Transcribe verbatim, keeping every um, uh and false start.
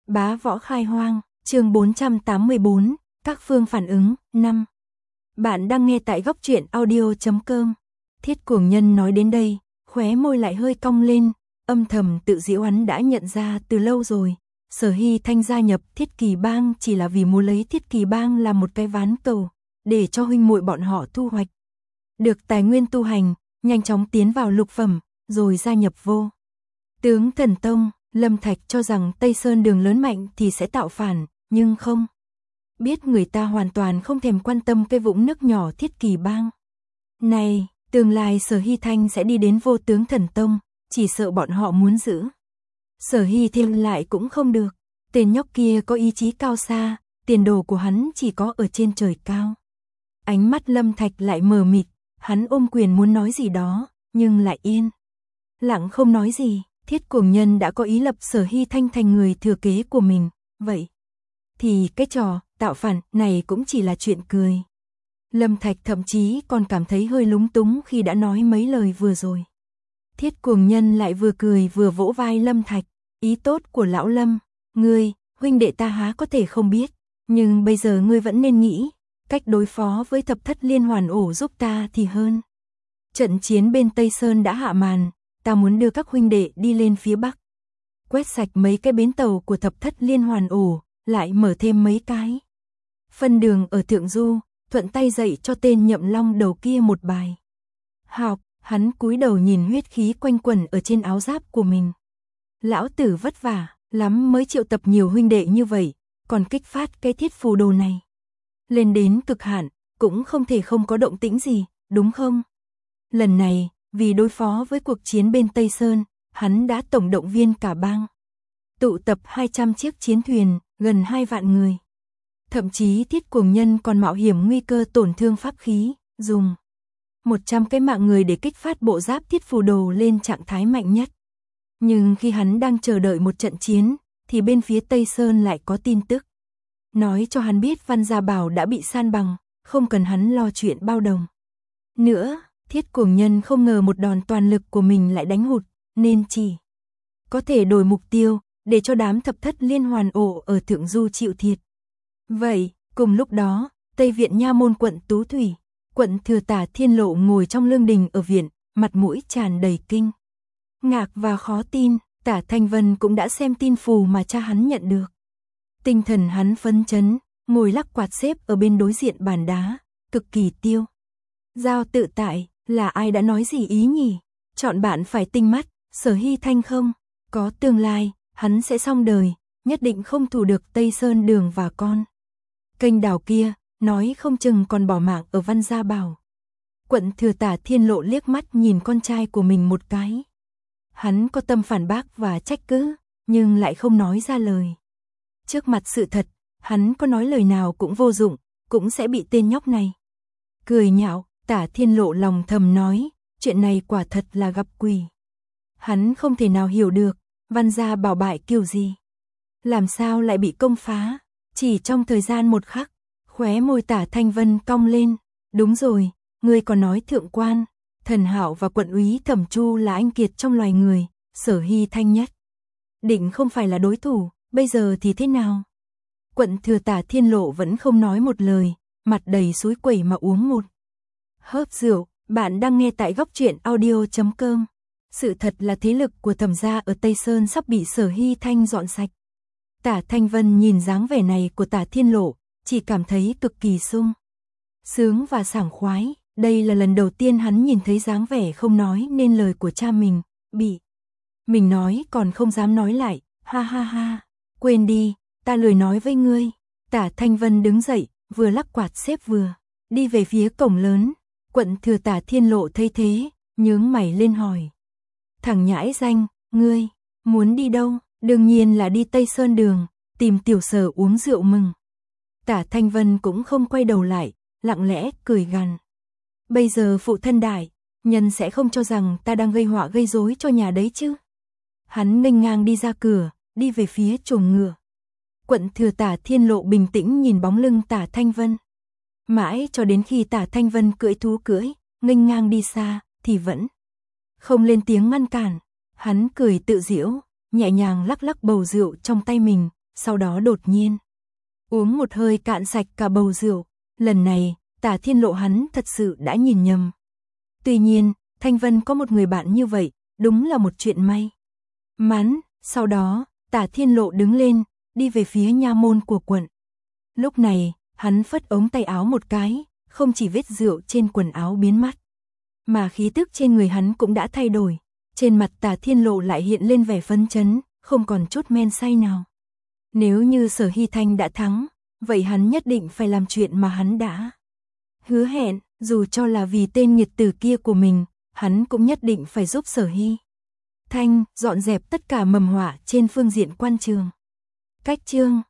Bá võ khai hoang, chương bốn trăm tám mươi bốn, các phương phản ứng, năm. Bạn đang nghe tại góc truyện audio chấm com. Thiết Cuồng Nhân nói đến đây, khóe môi lại hơi cong lên, âm thầm tự giễu hắn đã nhận ra từ lâu rồi. Sở Hy Thanh gia nhập Thiết Kỳ Bang chỉ là vì muốn lấy Thiết Kỳ Bang làm một cái ván cầu, để cho huynh muội bọn họ thu hoạch được tài nguyên tu hành, nhanh chóng tiến vào lục phẩm, rồi gia nhập vô tướng thần tông. Lâm Thạch cho rằng Tây Sơn đường lớn mạnh thì sẽ tạo phản, nhưng không biết người ta hoàn toàn không thèm quan tâm cái vũng nước nhỏ Thiết Kỳ Bang này. Tương lai Sở Hy Thanh sẽ đi đến vô tướng thần tông, chỉ sợ bọn họ muốn giữ Sở Hy Thanh lại cũng không được. Tên nhóc kia có ý chí cao xa, tiền đồ của hắn chỉ có ở trên trời cao. Ánh mắt Lâm Thạch lại mờ mịt, hắn ôm quyền muốn nói gì đó, nhưng lại yên lặng không nói gì. Thiết Cuồng Nhân đã có ý lập Sở Hy Thanh thành người thừa kế của mình, vậy thì cái trò tạo phản này cũng chỉ là chuyện cười. Lâm Thạch thậm chí còn cảm thấy hơi lúng túng khi đã nói mấy lời vừa rồi. Thiết Cuồng Nhân lại vừa cười vừa vỗ vai Lâm Thạch, ý tốt của lão Lâm, ngươi, huynh đệ ta há có thể không biết, nhưng bây giờ ngươi vẫn nên nghĩ cách đối phó với thập thất liên hoàn ổ giúp ta thì hơn. Trận chiến bên Tây Sơn đã hạ màn, ta muốn đưa các huynh đệ đi lên phía Bắc, quét sạch mấy cái bến tàu của thập thất liên hoàn ổ, lại mở thêm mấy cái phân đường ở Thượng Du, thuận tay dạy cho tên Nhậm Long đầu kia một bài học. Hắn cúi đầu nhìn huyết khí quanh quẩn ở trên áo giáp của mình. Lão tử vất vả lắm mới triệu tập nhiều huynh đệ như vậy, còn kích phát cái thiết phù đồ này lên đến cực hạn, cũng không thể không có động tĩnh gì, đúng không? Lần này, vì đối phó với cuộc chiến bên Tây Sơn, hắn đã tổng động viên cả bang, tụ tập hai trăm chiếc chiến thuyền, gần hai vạn người. Thậm chí Thiết Cuồng Nhân còn mạo hiểm nguy cơ tổn thương pháp khí, dùng một trăm cái mạng người để kích phát bộ giáp thiết phù đồ lên trạng thái mạnh nhất. Nhưng khi hắn đang chờ đợi một trận chiến, thì bên phía Tây Sơn lại có tin tức nói cho hắn biết Văn Gia Bảo đã bị san bằng, không cần hắn lo chuyện bao đồng nữa. Thiết Cuồng Nhân không ngờ một đòn toàn lực của mình lại đánh hụt, nên chỉ có thể đổi mục tiêu, để cho đám thập thất liên hoàn ổ ở Thượng Du chịu thiệt. Vậy, cùng lúc đó, Tây Viện Nha Môn quận Tú Thủy, quận thừa Tả Thiên Lộ ngồi trong lương đình ở viện, mặt mũi tràn đầy kinh ngạc và khó tin. Tả Thanh Vân cũng đã xem tin phù mà cha hắn nhận được. Tinh thần hắn phấn chấn, ngồi lắc quạt xếp ở bên đối diện bàn đá, cực kỳ tiêu dao tự tại. Là ai đã nói gì ý nhỉ? Chọn bạn phải tinh mắt, Sở Hy Thanh không có tương lai, hắn sẽ xong đời, nhất định không thủ được Tây Sơn đường và con kênh đào kia, nói không chừng còn bỏ mạng ở Văn Gia Bảo. Quận thừa Tả Thiên Lộ liếc mắt nhìn con trai của mình một cái. Hắn có tâm phản bác và trách cứ, nhưng lại không nói ra lời. Trước mặt sự thật, hắn có nói lời nào cũng vô dụng, cũng sẽ bị tên nhóc này cười nhạo. Tả Thiên Lộ lòng thầm nói, chuyện này quả thật là gặp quỷ. Hắn không thể nào hiểu được, Văn Gia Bảo bại kiểu gì, làm sao lại bị công phá. Chỉ trong thời gian một khắc, khóe môi Tả Thanh Vân cong lên. Đúng rồi, ngươi còn nói thượng quan Thần Hạo và quận úy Thẩm Chu là anh kiệt trong loài người, Sở Hy Thanh nhất định không phải là đối thủ, bây giờ thì thế nào? Quận thừa Tả Thiên Lộ vẫn không nói một lời, mặt đầy suối quẩy mà uống một hớp rượu. Bạn đang nghe tại góc truyện audio chấm com. Sự thật là thế lực của Thẩm gia ở Tây Sơn sắp bị Sở Hy Thanh dọn sạch. Tả Thanh Vân nhìn dáng vẻ này của Tả Thiên Lộ, chỉ cảm thấy cực kỳ sung sướng và sảng khoái. Đây là lần đầu tiên hắn nhìn thấy dáng vẻ không nói nên lời của cha mình, bị mình nói còn không dám nói lại, ha ha ha, quên đi, ta lười nói với ngươi. Tả Thanh Vân đứng dậy, vừa lắc quạt xếp vừa đi về phía cổng lớn. Quận thừa Tả Thiên Lộ thấy thế, nhướng mày lên hỏi. Thằng nhãi danh, ngươi muốn đi đâu? Đương nhiên là đi Tây Sơn đường, tìm tiểu Sở uống rượu mừng. Tả Thanh Vân cũng không quay đầu lại, lặng lẽ cười gằn. Bây giờ phụ thân đại nhân sẽ không cho rằng ta đang gây họa gây rối cho nhà đấy chứ? Hắn nghênh ngang đi ra cửa, đi về phía chuồng ngựa. Quận thừa Tả Thiên Lộ bình tĩnh nhìn bóng lưng Tả Thanh Vân. Mãi cho đến khi Tả Thanh Vân cưỡi thú cưỡi, nghênh ngang đi xa, thì vẫn không lên tiếng ngăn cản. Hắn cười tự giễu, nhẹ nhàng lắc lắc bầu rượu trong tay mình, sau đó đột nhiên uống một hơi cạn sạch cả bầu rượu. Lần này, Tả Thiên Lộ hắn thật sự đã nhìn nhầm. Tuy nhiên, Thanh Vân có một người bạn như vậy, đúng là một chuyện may mắn. Sau đó, Tả Thiên Lộ đứng lên, đi về phía nha môn của quận. Lúc này, hắn phất ống tay áo một cái, không chỉ vết rượu trên quần áo biến mất, mà khí tức trên người hắn cũng đã thay đổi. Trên mặt Tả Thiên Lộ lại hiện lên vẻ phấn chấn, không còn chút men say nào. Nếu như Sở Hy Thanh đã thắng, vậy hắn nhất định phải làm chuyện mà hắn đã hứa hẹn, dù cho là vì tên nghiệt tử kia của mình, hắn cũng nhất định phải giúp Sở Hy Thanh dọn dẹp tất cả mầm họa trên phương diện quan trường. Cách chương